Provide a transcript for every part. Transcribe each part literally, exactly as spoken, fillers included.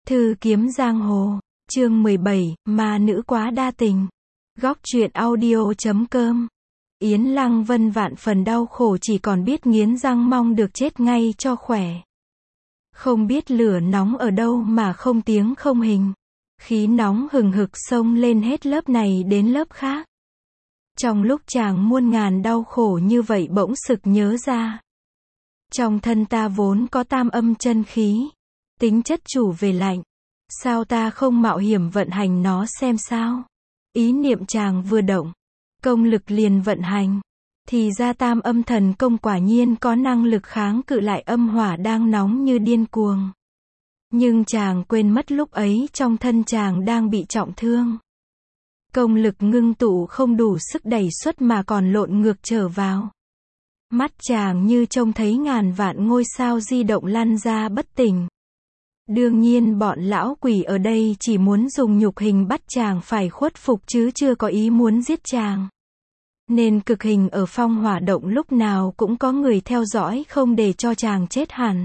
Thư kiếm giang hồ, chương mười bảy, ma nữ quá đa tình. Góc truyện audio chấm com. Yến Lăng Vân vạn phần đau khổ chỉ còn biết nghiến răng mong được chết ngay cho khỏe. Không biết lửa nóng ở đâu mà không tiếng không hình. Khí nóng hừng hực xông lên hết lớp này đến lớp khác. Trong lúc chàng muôn ngàn đau khổ như vậy bỗng sực nhớ ra. Trong thân ta vốn có tam âm chân khí. Tính chất chủ về lạnh. Sao ta không mạo hiểm vận hành nó xem sao? Ý niệm chàng vừa động. Công lực liền vận hành. Thì ra tam âm thần công quả nhiên có năng lực kháng cự lại âm hỏa đang nóng như điên cuồng. Nhưng chàng quên mất lúc ấy trong thân chàng đang bị trọng thương. Công lực ngưng tụ không đủ sức đẩy xuất mà còn lộn ngược trở vào. Mắt chàng như trông thấy ngàn vạn ngôi sao di động lăn ra bất tỉnh. Đương nhiên bọn lão quỷ ở đây chỉ muốn dùng nhục hình bắt chàng phải khuất phục chứ chưa có ý muốn giết chàng. Nên cực hình ở phong hỏa động lúc nào cũng có người theo dõi không để cho chàng chết hẳn.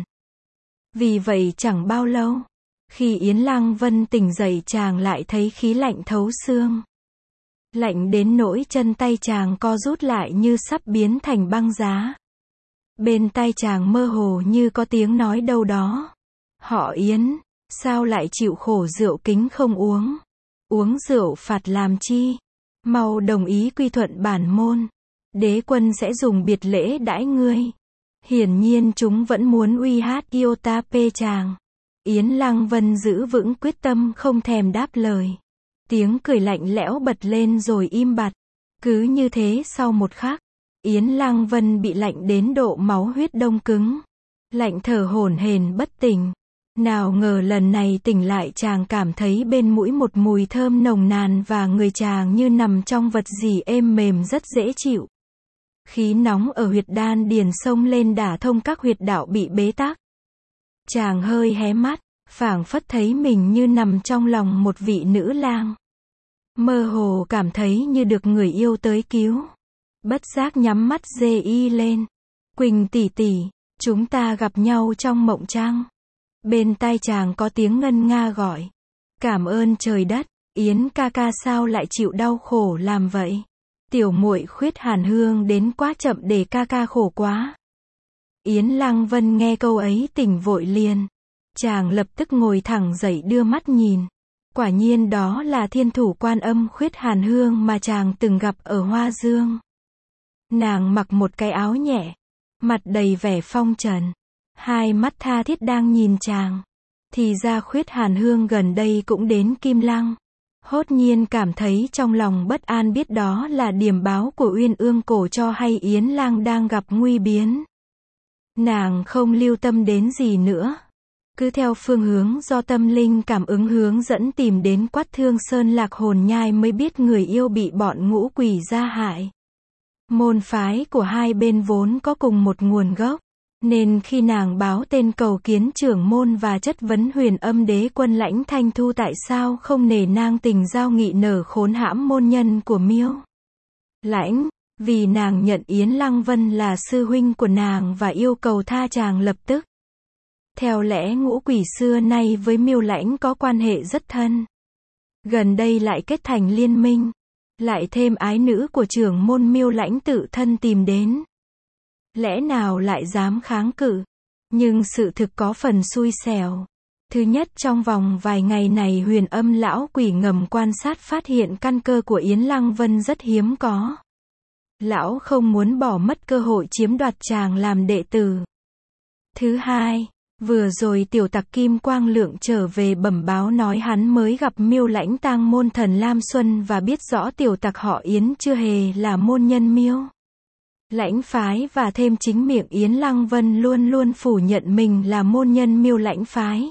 Vì vậy chẳng bao lâu, khi Yến Lăng Vân tỉnh dậy chàng lại thấy khí lạnh thấu xương. Lạnh đến nỗi chân tay chàng co rút lại như sắp biến thành băng giá. Bên tai chàng mơ hồ như có tiếng nói đâu đó. Họ Yến, sao lại chịu khổ rượu kính không uống? Uống rượu phạt làm chi? Mau đồng ý quy thuận bản môn. Đế quân sẽ dùng biệt lễ đãi ngươi. Hiển nhiên chúng vẫn muốn uy hát Iota P chàng. Yến Lăng Vân giữ vững quyết tâm không thèm đáp lời. Tiếng cười lạnh lẽo bật lên rồi im bặt. Cứ như thế sau một khắc, Yến Lăng Vân bị lạnh đến độ máu huyết đông cứng. Lạnh thở hổn hển bất tỉnh. Nào ngờ lần này tỉnh lại chàng cảm thấy bên mũi một mùi thơm nồng nàn và người chàng như nằm trong vật gì êm mềm rất dễ chịu. Khí nóng ở huyệt đan điền xông lên đả thông các huyệt đạo bị bế tắc. Chàng hơi hé mắt, phảng phất thấy mình như nằm trong lòng một vị nữ lang. Mơ hồ cảm thấy như được người yêu tới cứu. Bất giác nhắm mắt dê y lên. Quỳnh tỷ tỷ, chúng ta gặp nhau trong mộng trăng. Bên tai chàng có tiếng ngân nga gọi. Cảm ơn trời đất, Yến ca ca sao lại chịu đau khổ làm vậy? Tiểu muội khuyết hàn hương đến quá chậm để ca ca khổ quá. Yến Lăng Vân nghe câu ấy tỉnh vội liền. Chàng lập tức ngồi thẳng dậy đưa mắt nhìn. Quả nhiên đó là thiên thủ Quan Âm khuyết hàn hương mà chàng từng gặp ở Hoa Dương. Nàng mặc một cái áo nhẹ, mặt đầy vẻ phong trần. Hai mắt tha thiết đang nhìn chàng. Thì ra khuyết hàn hương gần đây cũng đến Kim Lăng. Hốt nhiên cảm thấy trong lòng bất an biết đó là điềm báo của Uyên Ương Cổ cho hay Yến Lang đang gặp nguy biến. Nàng không lưu tâm đến gì nữa. Cứ theo phương hướng do tâm linh cảm ứng hướng dẫn tìm đến Quát Thương Sơn Lạc Hồn Nhai mới biết người yêu bị bọn ngũ quỷ gia hại. Môn phái của hai bên vốn có cùng một nguồn gốc. Nên khi nàng báo tên cầu kiến trưởng môn và chất vấn Huyền Âm Đế quân Lãnh Thanh Thu tại sao không nể nang tình giao nghị nở khốn hãm môn nhân của Miêu Lãnh, vì nàng nhận Yến Lăng Vân là sư huynh của nàng và yêu cầu tha chàng lập tức. Theo lẽ ngũ quỷ xưa nay với Miêu Lãnh có quan hệ rất thân. Gần đây lại kết thành liên minh. Lại thêm ái nữ của trưởng môn Miêu Lãnh tự thân tìm đến. Lẽ nào lại dám kháng cự? Nhưng sự thực có phần xui xẻo. Thứ nhất trong vòng vài ngày này Huyền Âm lão quỷ ngầm quan sát phát hiện căn cơ của Yến Lăng Vân rất hiếm có. Lão không muốn bỏ mất cơ hội chiếm đoạt chàng làm đệ tử. Thứ hai, vừa rồi tiểu tặc Kim Quang Lượng trở về bẩm báo nói hắn mới gặp Miêu Lãnh tang môn thần Lam Xuân và biết rõ tiểu tặc họ Yến chưa hề là môn nhân Miêu Lãnh phái và thêm chính miệng Yến Lăng Vân luôn luôn phủ nhận mình là môn nhân Miêu Lãnh phái.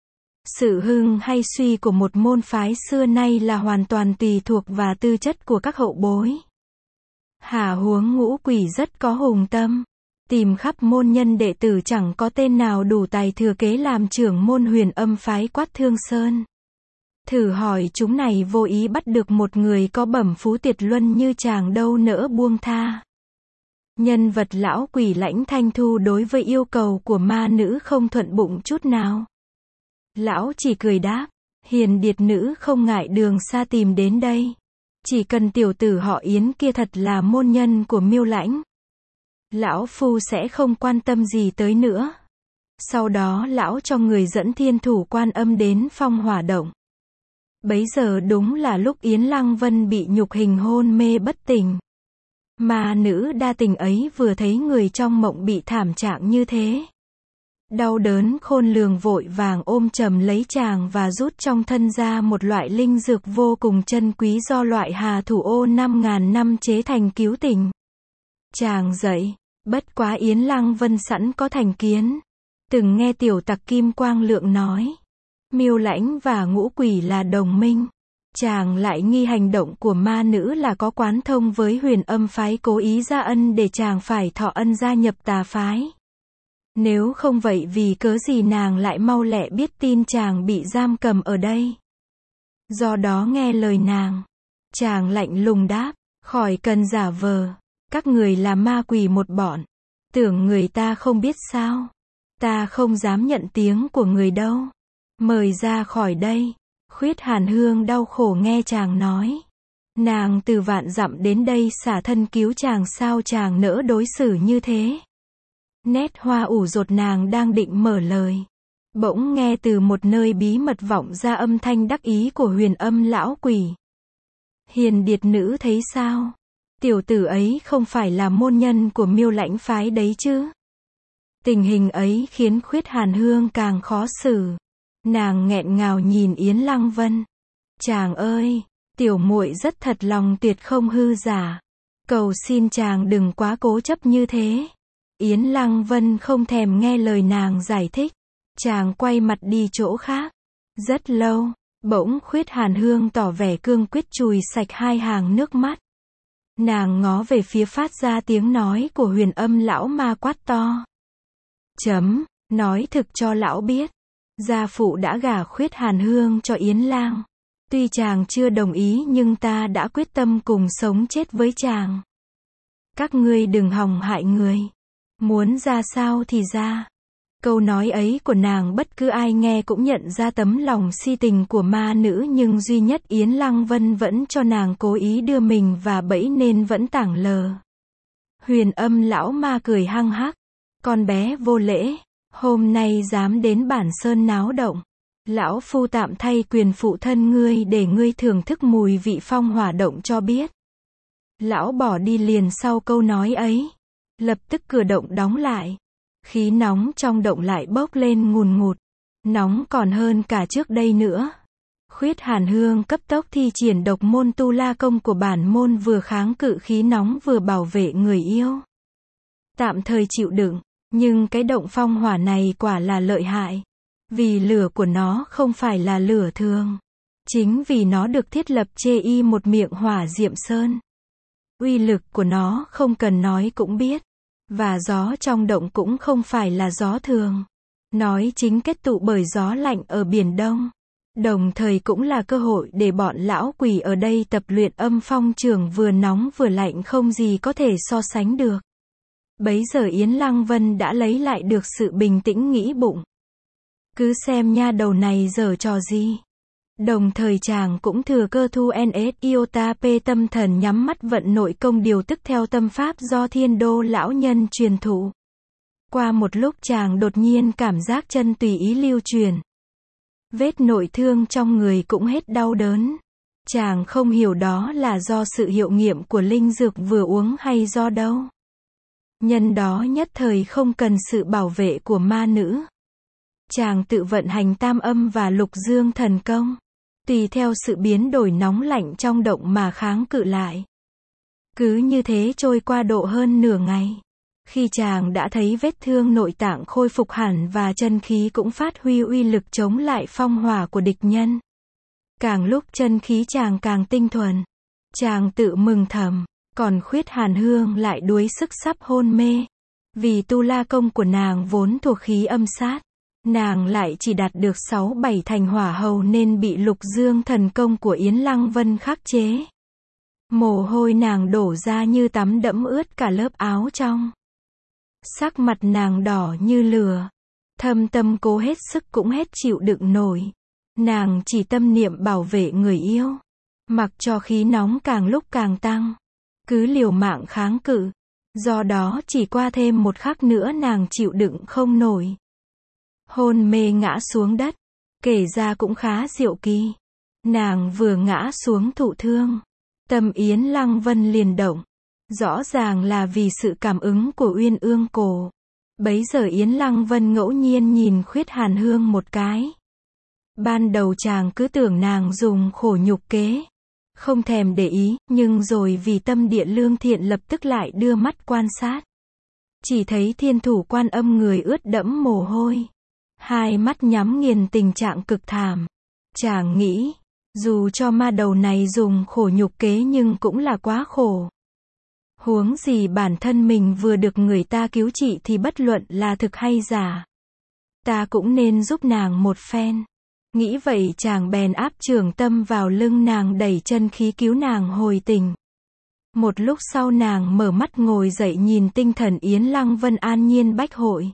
Sự hưng hay suy của một môn phái xưa nay là hoàn toàn tùy thuộc vào tư chất của các hậu bối. Hà huống ngũ quỷ rất có hùng tâm. Tìm khắp môn nhân đệ tử chẳng có tên nào đủ tài thừa kế làm trưởng môn Huyền Âm phái Quát Thương Sơn. Thử hỏi chúng này vô ý bắt được một người có bẩm phú tuyệt luân như chàng đâu nỡ buông tha. Nhân vật lão quỷ Lãnh Thanh Thu đối với yêu cầu của ma nữ không thuận bụng chút nào. Lão chỉ cười đáp, hiền điệt nữ không ngại đường xa tìm đến đây. Chỉ cần tiểu tử họ Yến kia thật là môn nhân của Miêu Lãnh. Lão phu sẽ không quan tâm gì tới nữa. Sau đó lão cho người dẫn Thiên Thủ Quan Âm đến Phong Hỏa Động. Bấy giờ đúng là lúc Yến Lăng Vân bị nhục hình hôn mê bất tỉnh. Ma nữ đa tình ấy vừa thấy người trong mộng bị thảm trạng như thế. Đau đớn khôn lường vội vàng ôm chầm lấy chàng và rút trong thân ra một loại linh dược vô cùng chân quý do loại hà thủ ô năm ngàn năm chế thành cứu tình. Chàng dậy, bất quá Yến Lăng Vân sẵn có thành kiến. Từng nghe tiểu tặc Kim Quang Lượng nói, Miêu Lãnh và Ngũ Quỷ là đồng minh. Chàng lại nghi hành động của ma nữ là có quán thông với Huyền Âm phái cố ý ra ân để chàng phải thọ ân gia nhập tà phái. Nếu không vậy vì cớ gì nàng lại mau lẹ biết tin chàng bị giam cầm ở đây. Do đó nghe lời nàng. Chàng lạnh lùng đáp, khỏi cần giả vờ. Các người là ma quỷ một bọn. Tưởng người ta không biết sao. Ta không dám nhận tiếng của người đâu. Mời ra khỏi đây. Khuyết Hàn Hương đau khổ nghe chàng nói. Nàng từ vạn dặm đến đây xả thân cứu chàng, sao chàng nỡ đối xử như thế. Nét hoa ủ rột nàng đang định mở lời. Bỗng nghe từ một nơi bí mật vọng ra âm thanh đắc ý của Huyền Âm lão quỷ. Hiền điệt nữ thấy sao? Tiểu tử ấy không phải là môn nhân của Miêu Lãnh phái đấy chứ? Tình hình ấy khiến Khuyết Hàn Hương càng khó xử. Nàng nghẹn ngào nhìn Yến Lăng Vân. Chàng ơi, tiểu muội rất thật lòng tuyệt không hư giả. Cầu xin chàng đừng quá cố chấp như thế. Yến Lăng Vân không thèm nghe lời nàng giải thích. Chàng quay mặt đi chỗ khác. Rất lâu, bỗng Khuyết Hàn Hương tỏ vẻ cương quyết chùi sạch hai hàng nước mắt. Nàng ngó về phía phát ra tiếng nói của Huyền Âm lão ma quát to. Chấm, nói thực cho lão biết. Gia phụ đã gả Khuyết Hàn Hương cho Yến Lang. Tuy chàng chưa đồng ý nhưng ta đã quyết tâm cùng sống chết với chàng. Các ngươi đừng hòng hại người. Muốn ra sao thì ra. Câu nói ấy của nàng bất cứ ai nghe cũng nhận ra tấm lòng si tình của ma nữ, nhưng duy nhất Yến Lăng Vân vẫn cho nàng cố ý đưa mình và bẫy nên vẫn tảng lờ. Huyền Âm lão ma cười hăng hắc. Con bé vô lễ, hôm nay dám đến Bản Sơn náo động. Lão phu tạm thay quyền phụ thân ngươi để ngươi thưởng thức mùi vị Phong Hỏa Động cho biết. Lão bỏ đi liền sau câu nói ấy. Lập tức cửa động đóng lại. Khí nóng trong động lại bốc lên ngùn ngụt. Nóng còn hơn cả trước đây nữa. Khuyết Hàn Hương cấp tốc thi triển độc môn tu la công của bản môn, vừa kháng cự khí nóng vừa bảo vệ người yêu. Tạm thời chịu đựng, nhưng cái động phong hỏa này quả là lợi hại. Vì lửa của nó không phải là lửa thường. Chính vì nó được thiết lập chê y một miệng hỏa diệm sơn. Uy lực của nó không cần nói cũng biết. Và gió trong động cũng không phải là gió thường. Nói chính kết tụ bởi gió lạnh ở Biển Đông. Đồng thời cũng là cơ hội để bọn lão quỷ ở đây tập luyện âm phong trường, vừa nóng vừa lạnh không gì có thể so sánh được. Bấy giờ Yến Lăng Vân đã lấy lại được sự bình tĩnh, nghĩ bụng. Cứ xem nha đầu này giở trò gì. Đồng thời chàng cũng thừa cơ thu en ét iota p tâm thần, nhắm mắt vận nội công điều tức theo tâm pháp do Thiên Đô lão nhân truyền thụ. Qua một lúc chàng đột nhiên cảm giác chân tùy ý lưu truyền. Vết nội thương trong người cũng hết đau đớn. Chàng không hiểu đó là do sự hiệu nghiệm của linh dược vừa uống hay do đâu. Nhân đó nhất thời không cần sự bảo vệ của ma nữ. Chàng tự vận hành tam âm và lục dương thần công. Tùy theo sự biến đổi nóng lạnh trong động mà kháng cự lại. Cứ như thế trôi qua độ hơn nửa ngày. Khi chàng đã thấy vết thương nội tạng khôi phục hẳn và chân khí cũng phát huy uy lực chống lại phong hỏa của địch nhân. Càng lúc chân khí chàng càng tinh thuần. Chàng tự mừng thầm. Còn Khuyết Hàn Hương lại đuối sức sắp hôn mê. Vì tu la công của nàng vốn thuộc khí âm sát. Nàng lại chỉ đạt được sáu bảy thành hỏa hầu nên bị lục dương thần công của Yến Lăng Vân khắc chế. Mồ hôi nàng đổ ra như tắm đẫm ướt cả lớp áo trong. Sắc mặt nàng đỏ như lửa. Thâm tâm cố hết sức cũng hết chịu đựng nổi. Nàng chỉ tâm niệm bảo vệ người yêu. Mặc cho khí nóng càng lúc càng tăng. Cứ liều mạng kháng cự. Do đó chỉ qua thêm một khắc nữa nàng chịu đựng không nổi. Hôn mê ngã xuống đất. Kể ra cũng khá diệu kỳ. Nàng vừa ngã xuống thụ thương. Tâm Yến Lăng Vân liền động. Rõ ràng là vì sự cảm ứng của Uyên Ương Cổ. Bấy giờ Yến Lăng Vân ngẫu nhiên nhìn Khuyết Hàn Hương một cái. Ban đầu chàng cứ tưởng nàng dùng khổ nhục kế. Không thèm để ý, nhưng rồi vì tâm địa lương thiện lập tức lại đưa mắt quan sát. Chỉ thấy Thiên Thủ Quan Âm người ướt đẫm mồ hôi. Hai mắt nhắm nghiền tình trạng cực thảm. Chàng nghĩ, dù cho ma đầu này dùng khổ nhục kế nhưng cũng là quá khổ. Huống gì bản thân mình vừa được người ta cứu trị thì bất luận là thực hay giả. Ta cũng nên giúp nàng một phen. Nghĩ vậy chàng bèn áp trường tâm vào lưng nàng đẩy chân khí cứu nàng hồi tỉnh. Một lúc sau nàng mở mắt ngồi dậy nhìn tinh thần Yến Lăng Vân an nhiên bách hội.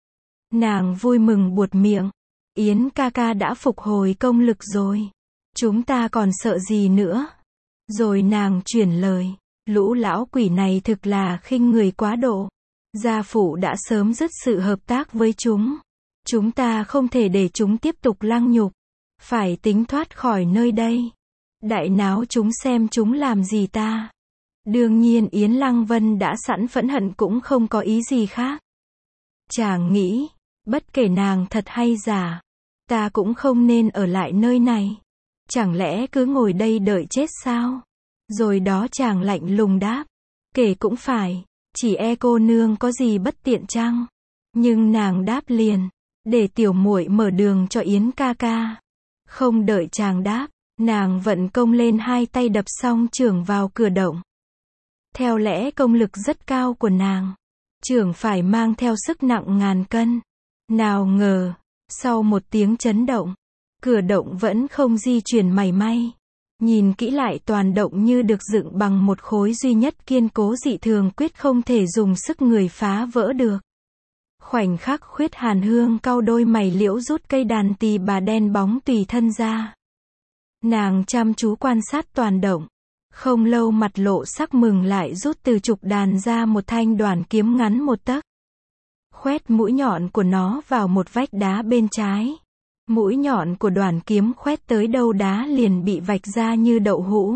Nàng vui mừng buột miệng. Yến ca ca đã phục hồi công lực rồi. Chúng ta còn sợ gì nữa. Rồi nàng chuyển lời. Lũ lão quỷ này thực là khinh người quá độ. Gia phụ đã sớm dứt sự hợp tác với chúng. Chúng ta không thể để chúng tiếp tục lăng nhục. Phải tính thoát khỏi nơi đây. Đại náo chúng xem chúng làm gì ta. Đương nhiên Yến Lăng Vân đã sẵn phẫn hận cũng không có ý gì khác. Chàng nghĩ, bất kể nàng thật hay giả, ta cũng không nên ở lại nơi này. Chẳng lẽ cứ ngồi đây đợi chết sao? Rồi đó chàng lạnh lùng đáp. Kể cũng phải, chỉ e cô nương có gì bất tiện chăng? Nhưng nàng đáp liền, để tiểu muội mở đường cho Yến ca ca. Không đợi chàng đáp, nàng vận công lên hai tay đập xong chưởng vào cửa động. Theo lẽ công lực rất cao của nàng, chưởng phải mang theo sức nặng ngàn cân. Nào ngờ, sau một tiếng chấn động, cửa động vẫn không di chuyển mảy may. Nhìn kỹ lại toàn động như được dựng bằng một khối duy nhất kiên cố dị thường quyết không thể dùng sức người phá vỡ được. Khoảnh khắc Khuyết Hàn Hương cau đôi mày liễu rút cây đàn tỳ bà đen bóng tùy thân ra. Nàng chăm chú quan sát toàn động. Không lâu mặt lộ sắc mừng lại rút từ trục đàn ra một thanh đoản kiếm ngắn một tấc. Khoét mũi nhọn của nó vào một vách đá bên trái. Mũi nhọn của đoản kiếm khoét tới đâu đá liền bị vạch ra như đậu hũ.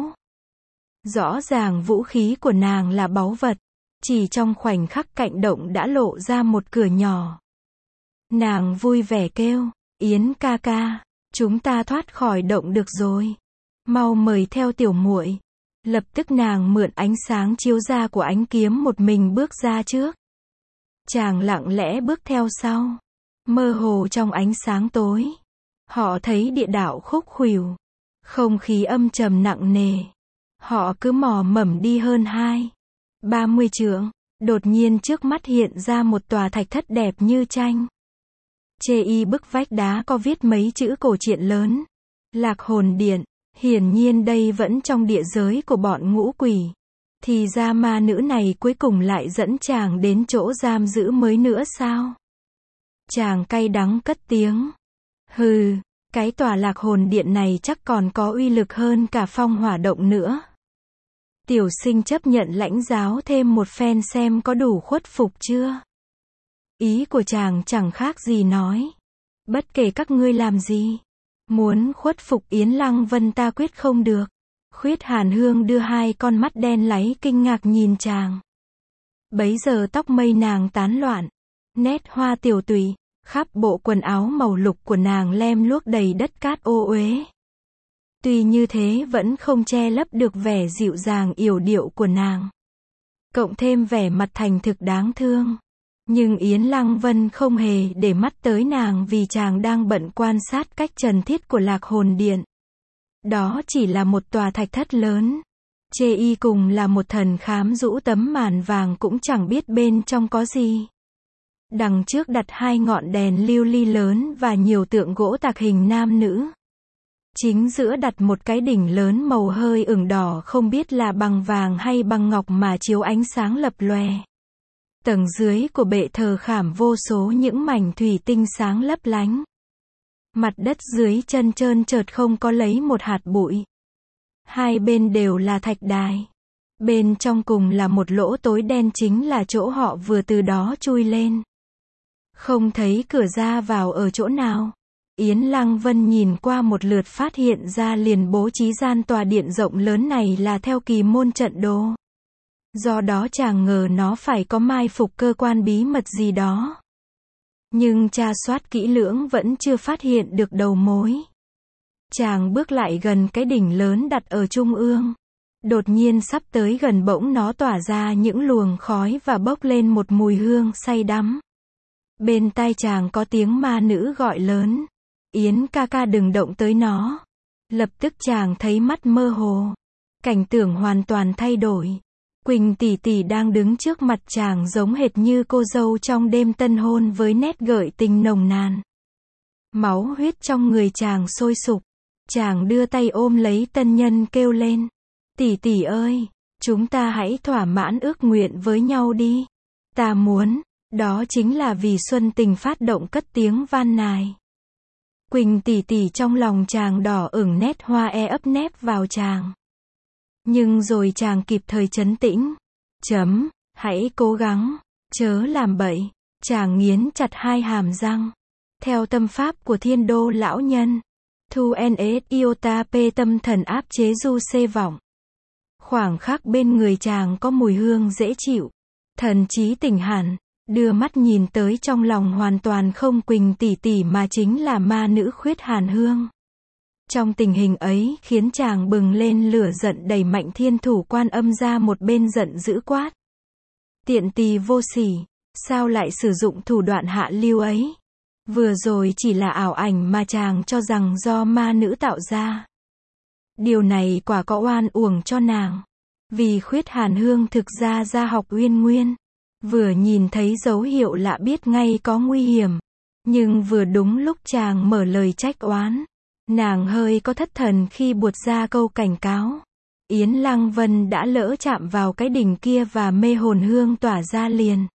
Rõ ràng vũ khí của nàng là báu vật. Chỉ trong khoảnh khắc cạnh động đã lộ ra một cửa nhỏ. Nàng vui vẻ kêu, Yến ca ca, chúng ta thoát khỏi động được rồi. Mau mời theo tiểu muội. Lập tức nàng mượn ánh sáng chiếu ra của ánh kiếm một mình bước ra trước. Chàng lặng lẽ bước theo sau. Mơ hồ trong ánh sáng tối. Họ thấy địa đạo khúc khuỷu. Không khí âm trầm nặng nề. Họ cứ mò mẫm đi hơn hai. ba mươi trượng. Đột nhiên trước mắt hiện ra một tòa thạch thất đẹp như tranh. Chê y bức vách đá có viết mấy chữ cổ truyện lớn. Lạc Hồn Điện. Hiển nhiên đây vẫn trong địa giới của bọn ngũ quỷ. Thì ra ma nữ này cuối cùng lại dẫn chàng đến chỗ giam giữ mới nữa sao? Chàng cay đắng cất tiếng. Hừ, cái tòa Lạc Hồn Điện này chắc còn có uy lực hơn cả Phong Hỏa Động nữa. Tiểu sinh chấp nhận lãnh giáo thêm một phen xem có đủ khuất phục chưa? Ý của chàng chẳng khác gì nói. Bất kể các ngươi làm gì. Muốn khuất phục Yến Lăng Vân ta quyết không được. Khuyết Hàn Hương đưa hai con mắt đen láy kinh ngạc nhìn chàng. Bấy giờ tóc mây nàng tán loạn. Nét hoa tiểu tụy. Khắp bộ quần áo màu lục của nàng lem luốc đầy đất cát ô uế. Tuy như thế vẫn không che lấp được vẻ dịu dàng yểu điệu của nàng. Cộng thêm vẻ mặt thành thực đáng thương. Nhưng Yến Lăng Vân không hề để mắt tới nàng vì chàng đang bận quan sát cách trần thiết của Lạc Hồn Điện. Đó chỉ là một tòa thạch thất lớn. Chê y cùng là một thần khám rũ tấm màn vàng cũng chẳng biết bên trong có gì. Đằng trước đặt hai ngọn đèn lưu ly lớn và nhiều tượng gỗ tạc hình nam nữ. Chính giữa đặt một cái đỉnh lớn màu hơi ửng đỏ không biết là bằng vàng hay bằng ngọc mà chiếu ánh sáng lập lòe. Tầng dưới của bệ thờ khảm vô số những mảnh thủy tinh sáng lấp lánh. Mặt đất dưới chân trơn trượt không có lấy một hạt bụi. Hai bên đều là thạch đài. Bên trong cùng là một lỗ tối đen, chính là chỗ họ vừa từ đó chui lên. Không thấy cửa ra vào ở chỗ nào. Yến Lăng Vân nhìn qua một lượt phát hiện ra liền bố trí gian tòa điện rộng lớn này là theo kỳ môn trận đồ. Do đó chàng ngờ nó phải có mai phục cơ quan bí mật gì đó. Nhưng tra soát kỹ lưỡng vẫn chưa phát hiện được đầu mối. Chàng bước lại gần cái đỉnh lớn đặt ở trung ương. Đột nhiên sắp tới gần bỗng nó tỏa ra những luồng khói và bốc lên một mùi hương say đắm. Bên tai chàng có tiếng ma nữ gọi lớn. Yến ca ca đừng động tới nó. Lập tức chàng thấy mắt mơ hồ. Cảnh tượng hoàn toàn thay đổi. Quỳnh tỷ tỷ đang đứng trước mặt chàng giống hệt như cô dâu trong đêm tân hôn với nét gợi tình nồng nàn. Máu huyết trong người chàng sôi sục. Chàng đưa tay ôm lấy tân nhân kêu lên. Tỷ tỷ ơi, chúng ta hãy thỏa mãn ước nguyện với nhau đi. Ta muốn, đó chính là vì Xuân Tình phát động cất tiếng van nài. Quỳnh tỷ tỷ trong lòng chàng đỏ ửng, nét hoa e ấp nép vào chàng. Nhưng rồi chàng kịp thời trấn tĩnh. Chấm, hãy cố gắng, chớ làm bậy. Chàng nghiến chặt hai hàm răng. Theo tâm pháp của Thiên Đô lão nhân, Thu nes iota p tâm thần áp chế du xê vọng. Khoảng khắc bên người chàng có mùi hương dễ chịu. Thần trí tỉnh hẳn, đưa mắt nhìn tới trong lòng hoàn toàn không Quỳnh tỷ tỷ mà chính là ma nữ Khuyết Hàn Hương. Trong tình hình ấy khiến chàng bừng lên lửa giận, đẩy mạnh Thiên Thủ Quan Âm ra một bên giận dữ quát. Tiện tỳ vô sỉ, sao lại sử dụng thủ đoạn hạ lưu ấy? Vừa rồi chỉ là ảo ảnh mà chàng cho rằng do ma nữ tạo ra. Điều này quả có oan uổng cho nàng. Vì Khuyết Hàn Hương thực ra ra học Uyên Nguyên. Vừa nhìn thấy dấu hiệu lạ biết ngay có nguy hiểm. Nhưng vừa đúng lúc chàng mở lời trách oán. Nàng hơi có thất thần khi buột ra câu cảnh cáo. Yến Lăng Vân đã lỡ chạm vào cái đỉnh kia và mê hồn hương tỏa ra liền.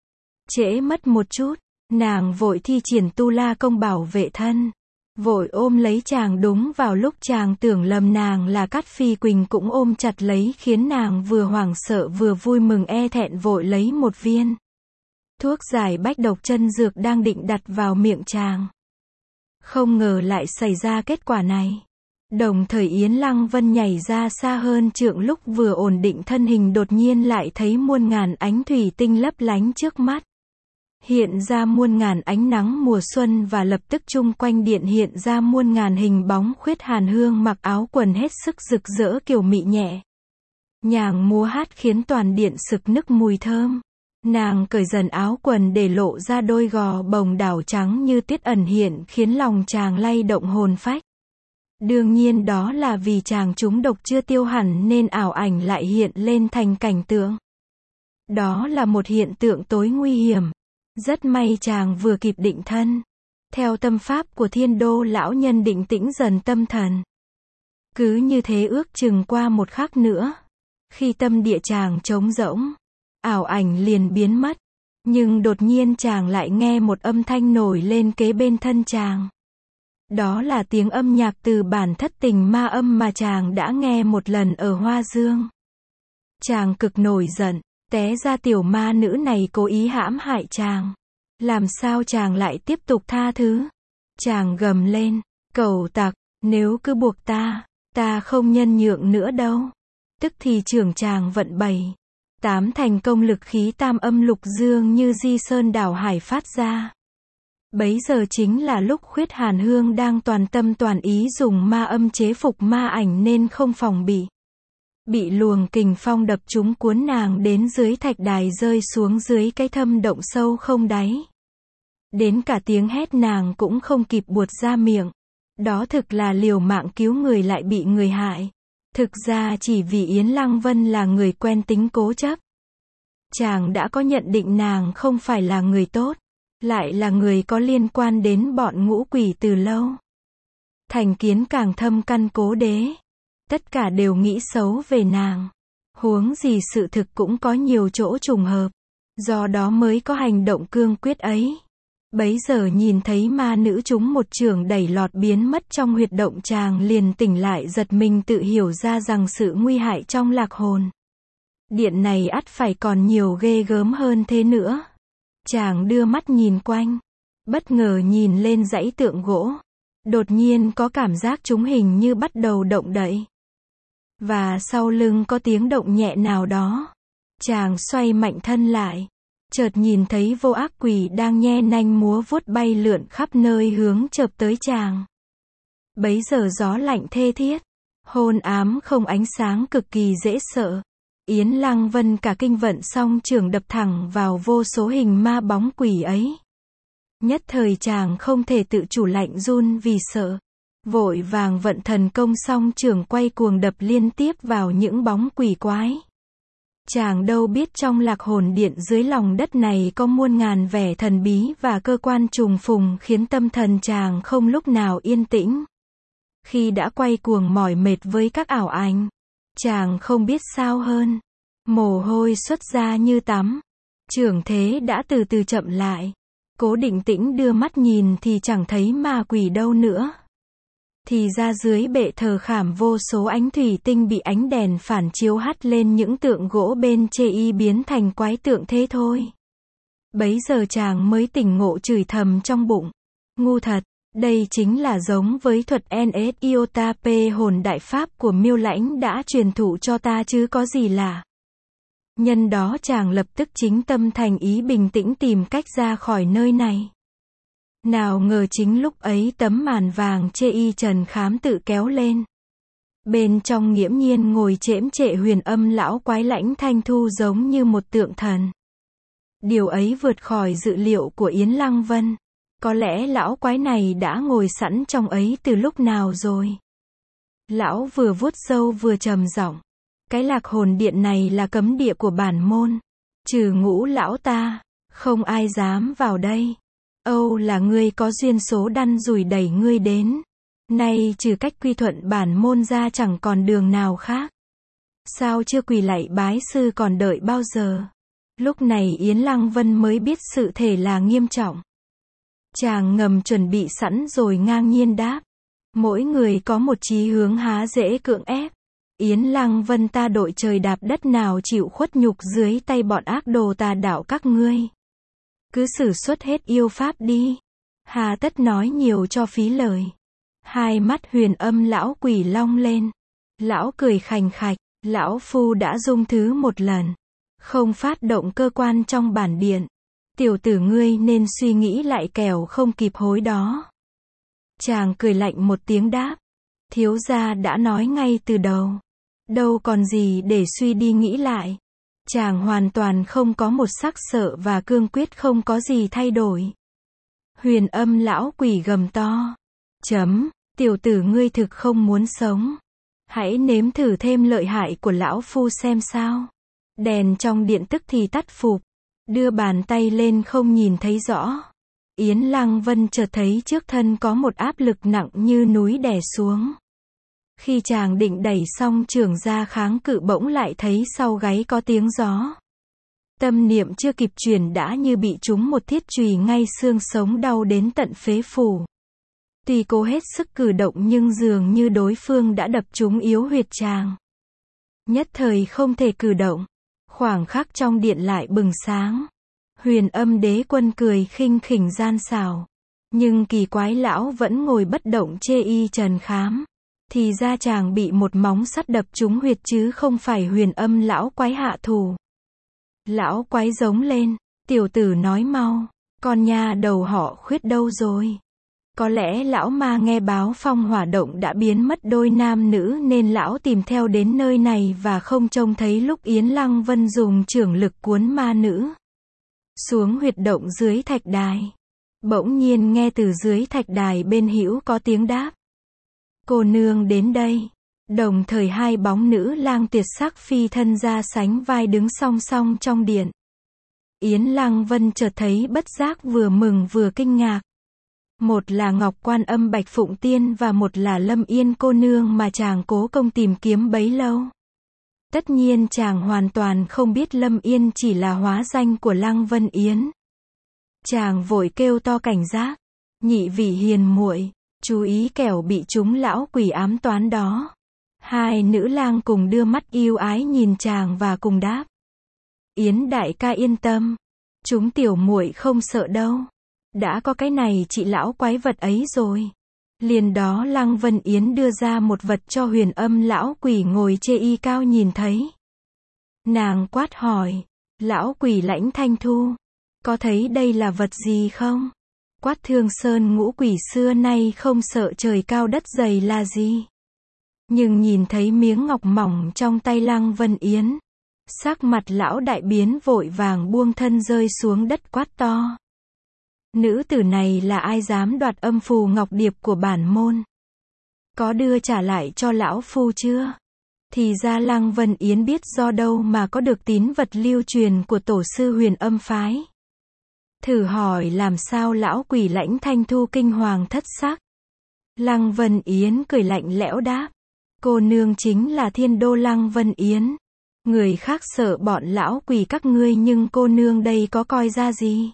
Trễ mất một chút, nàng vội thi triển tu la công bảo vệ thân. Vội ôm lấy chàng đúng vào lúc chàng tưởng lầm nàng là Cát Phi Quỳnh cũng ôm chặt lấy khiến nàng vừa hoảng sợ vừa vui mừng e thẹn vội lấy một viên. Thuốc giải bách độc chân dược đang định đặt vào miệng chàng. Không ngờ lại xảy ra kết quả này. Đồng thời Yến Lăng Vân nhảy ra xa hơn trượng, lúc vừa ổn định thân hình đột nhiên lại thấy muôn ngàn ánh thủy tinh lấp lánh trước mắt. Hiện ra muôn ngàn ánh nắng mùa xuân và lập tức chung quanh điện hiện ra muôn ngàn hình bóng Khuyết Hàn Hương mặc áo quần hết sức rực rỡ kiểu mị nhẹ. Nhàng múa hát khiến toàn điện sực nức mùi thơm. Nàng cởi dần áo quần để lộ ra đôi gò bồng đảo trắng như tuyết ẩn hiện khiến lòng chàng lay động hồn phách. Đương nhiên đó là vì chàng trúng độc chưa tiêu hẳn nên ảo ảnh lại hiện lên thành cảnh tượng. Đó là một hiện tượng tối nguy hiểm. Rất may chàng vừa kịp định thân. Theo tâm pháp của Thiên Đô lão nhân định tĩnh dần tâm thần. Cứ như thế ước chừng qua một khắc nữa. Khi tâm địa chàng trống rỗng, ảo ảnh liền biến mất. Nhưng đột nhiên chàng lại nghe một âm thanh nổi lên kế bên thân chàng. Đó là tiếng âm nhạc từ bản thất tình ma âm mà chàng đã nghe một lần ở Hoa Dương. Chàng cực nổi giận, té ra tiểu ma nữ này cố ý hãm hại chàng. Làm sao chàng lại tiếp tục tha thứ? Chàng gầm lên, cẩu tặc, nếu cứ buộc ta, ta không nhân nhượng nữa đâu. Tức thì trưởng chàng vận bảy, tám thành công lực khí tam âm lục dương như di sơn đảo hải phát ra. Bấy giờ chính là lúc Khuyết Hàn Hương đang toàn tâm toàn ý dùng ma âm chế phục ma ảnh nên không phòng bị. Bị luồng kình phong đập trúng cuốn nàng đến dưới thạch đài rơi xuống dưới cái thâm động sâu không đáy. Đến cả tiếng hét nàng cũng không kịp buột ra miệng. Đó thực là liều mạng cứu người lại bị người hại. Thực ra chỉ vì Yến Lăng Vân là người quen tính cố chấp. Chàng đã có nhận định nàng không phải là người tốt, lại là người có liên quan đến bọn ngũ quỷ từ lâu. Thành kiến càng thâm căn cố đế. Tất cả đều nghĩ xấu về nàng. Huống gì sự thực cũng có nhiều chỗ trùng hợp. Do đó mới có hành động cương quyết ấy. Bấy giờ nhìn thấy ma nữ chúng một chưởng đẩy lọt biến mất trong huyệt động, chàng liền tỉnh lại giật mình tự hiểu ra rằng sự nguy hại trong lạc hồn điện này ắt phải còn nhiều ghê gớm hơn thế nữa. Chàng đưa mắt nhìn quanh, bất ngờ nhìn lên dãy tượng gỗ. Đột nhiên có cảm giác chúng hình như bắt đầu động đậy. Và sau lưng có tiếng động nhẹ nào đó. Chàng xoay mạnh thân lại. Chợt nhìn thấy vô ác quỷ đang nhe nanh múa vuốt bay lượn khắp nơi hướng chợp tới chàng. Bấy giờ gió lạnh thê thiết, hôn ám không ánh sáng cực kỳ dễ sợ. Yến Lăng Vân cả kinh vận song chưởng đập thẳng vào vô số hình ma bóng quỷ ấy. Nhất thời chàng không thể tự chủ lạnh run vì sợ. Vội vàng vận thần công song chưởng quay cuồng đập liên tiếp vào những bóng quỷ quái. Chàng đâu biết trong lạc hồn điện dưới lòng đất này có muôn ngàn vẻ thần bí và cơ quan trùng phùng khiến tâm thần chàng không lúc nào yên tĩnh. Khi đã quay cuồng mỏi mệt với các ảo ảnh, chàng không biết sao hơn. Mồ hôi xuất ra như tắm. Chưởng thế đã từ từ chậm lại. Cố định tĩnh đưa mắt nhìn thì chẳng thấy ma quỷ đâu nữa. Thì ra dưới bệ thờ khảm vô số ánh thủy tinh bị ánh đèn phản chiếu hắt lên những tượng gỗ bên chê y biến thành quái tượng thế thôi. Bấy giờ chàng mới tỉnh ngộ chửi thầm trong bụng. Ngu thật, đây chính là giống với thuật en ét Iota P hồn đại pháp của Miêu Lãnh đã truyền thụ cho ta chứ có gì lạ. Nhân đó chàng lập tức chính tâm thành ý bình tĩnh tìm cách ra khỏi nơi này. Nào ngờ chính lúc ấy tấm màn vàng chê y trần khám tự kéo lên. Bên trong nghiễm nhiên ngồi chễm trệ Huyền Âm lão quái Lãnh Thanh Thu giống như một tượng thần. Điều ấy vượt khỏi dự liệu của Yến Lăng Vân. Có lẽ lão quái này đã ngồi sẵn trong ấy từ lúc nào rồi. Lão vừa vuốt râu vừa trầm giọng. Cái lạc hồn điện này là cấm địa của bản môn. Trừ Ngũ lão ta, không ai dám vào đây. Âu là ngươi có duyên số đăn rủi đẩy ngươi đến. Nay trừ cách quy thuận bản môn ra chẳng còn đường nào khác. Sao chưa quỳ lạy bái sư còn đợi bao giờ? Lúc này Yến Lăng Vân mới biết sự thể là nghiêm trọng. Chàng ngầm chuẩn bị sẵn rồi ngang nhiên đáp. Mỗi người có một chí hướng há dễ cưỡng ép. Yến Lăng Vân ta đội trời đạp đất nào chịu khuất nhục dưới tay bọn ác đồ tà đạo các ngươi. Cứ sử xuất hết yêu pháp đi. Hà tất nói nhiều cho phí lời. Hai mắt Huyền Âm lão quỷ long lên. Lão cười khành khạch. Lão phu đã dung thứ một lần. Không phát động cơ quan trong bản điện. Tiểu tử ngươi nên suy nghĩ lại kẻo không kịp hối đó. Chàng cười lạnh một tiếng đáp. Thiếu gia đã nói ngay từ đầu. Đâu còn gì để suy đi nghĩ lại. Chàng hoàn toàn không có một sắc sợ và cương quyết không có gì thay đổi. Huyền Âm lão quỷ gầm to. Chấm, tiểu tử ngươi thực không muốn sống. Hãy nếm thử thêm lợi hại của lão phu xem sao. Đèn trong điện tức thì tắt phụp. Đưa bàn tay lên không nhìn thấy rõ. Yến Lăng Vân chợt thấy trước thân có một áp lực nặng như núi đè xuống. Khi chàng định đẩy xong chưởng ra kháng cự bỗng lại thấy sau gáy có tiếng gió. Tâm niệm chưa kịp chuyển đã như bị trúng một thiết chùy ngay xương sống đau đến tận phế phủ. Tuy cố hết sức cử động nhưng dường như đối phương đã đập trúng yếu huyệt chàng. Nhất thời không thể cử động. Khoảng khắc trong điện lại bừng sáng. Huyền Âm đế quân cười khinh khỉnh gian xảo. Nhưng kỳ quái lão vẫn ngồi bất động chê y trần khám. Thì ra chàng bị một móng sắt đập trúng huyệt chứ không phải Huyền Âm lão quái hạ thủ. Lão quái giống lên. Tiểu tử nói mau. Con nha đầu họ Khuyết đâu rồi? Có lẽ lão ma nghe báo phong hỏa động đã biến mất đôi nam nữ nên lão tìm theo đến nơi này và không trông thấy lúc Yến Lăng Vân dùng chưởng lực cuốn ma nữ xuống huyệt động dưới thạch đài. Bỗng nhiên nghe từ dưới thạch đài bên hữu có tiếng đáp. Cô nương đến đây. Đồng thời hai bóng nữ lang tuyệt sắc phi thân ra sánh vai đứng song song trong điện. Yến Lăng Vân chợt thấy bất giác vừa mừng vừa kinh ngạc. Một là Ngọc Quan Âm Bạch Phụng Tiên và một là Lâm Yên cô nương mà chàng cố công tìm kiếm bấy lâu. Tất nhiên chàng hoàn toàn không biết Lâm Yên chỉ là hóa danh của Lăng Vân Yến. Chàng vội kêu to cảnh giác. Nhị vị hiền muội, chú ý kẻo bị chúng lão quỷ ám toán đó. Hai nữ lang cùng đưa mắt yêu ái nhìn chàng và cùng đáp. Yến đại ca yên tâm. Chúng tiểu muội không sợ đâu. Đã có cái này chị lão quái vật ấy rồi. Liền đó Lăng Vân Yến đưa ra một vật cho Huyền Âm lão quỷ ngồi chê y cao nhìn thấy. Nàng quát hỏi. Lão quỷ Lãnh Thanh Thu. Có thấy đây là vật gì không? Quát Thương Sơn ngũ quỷ xưa nay không sợ trời cao đất dày là gì? Nhưng nhìn thấy miếng ngọc mỏng trong tay Lăng Vân Yến. Sắc mặt lão đại biến vội vàng buông thân rơi xuống đất quát to. Nữ tử này là ai dám đoạt âm phù ngọc điệp của bản môn? Có đưa trả lại cho lão phu chưa? Thì ra Lăng Vân Yến biết do đâu mà có được tín vật lưu truyền của tổ sư Huyền Âm phái. Thử hỏi làm sao lão quỷ Lãnh Thanh Thu kinh hoàng thất sắc. Lăng Vân Yến cười lạnh lẽo đáp. Cô nương chính là Thiên Đô Lăng Vân Yến. Người khác sợ bọn lão quỷ các ngươi nhưng cô nương đây có coi ra gì?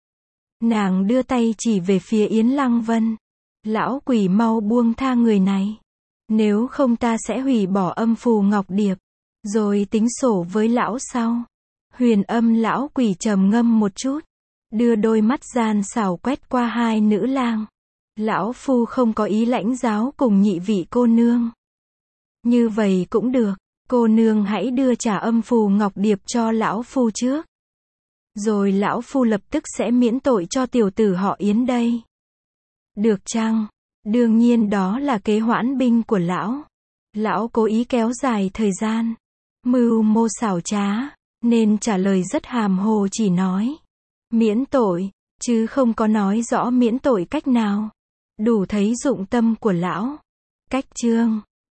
Nàng đưa tay chỉ về phía Yến Lăng Vân. Lão quỷ mau buông tha người này. Nếu không ta sẽ hủy bỏ âm phù ngọc điệp. Rồi tính sổ với lão sau. Huyền Âm lão quỷ trầm ngâm một chút. Đưa đôi mắt gian xảo quét qua hai nữ lang. Lão phu không có ý lãnh giáo cùng nhị vị cô nương. Như vậy cũng được. Cô nương hãy đưa trả âm phù ngọc điệp cho lão phu trước. Rồi lão phu lập tức sẽ miễn tội cho tiểu tử họ Yến đây. Được chăng? Đương nhiên đó là kế hoãn binh của lão. Lão cố ý kéo dài thời gian. Mưu mô xảo trá. Nên trả lời rất hàm hồ chỉ nói. Miễn tội. Chứ không có nói rõ miễn tội cách nào. Đủ thấy dụng tâm của lão. Cách chương.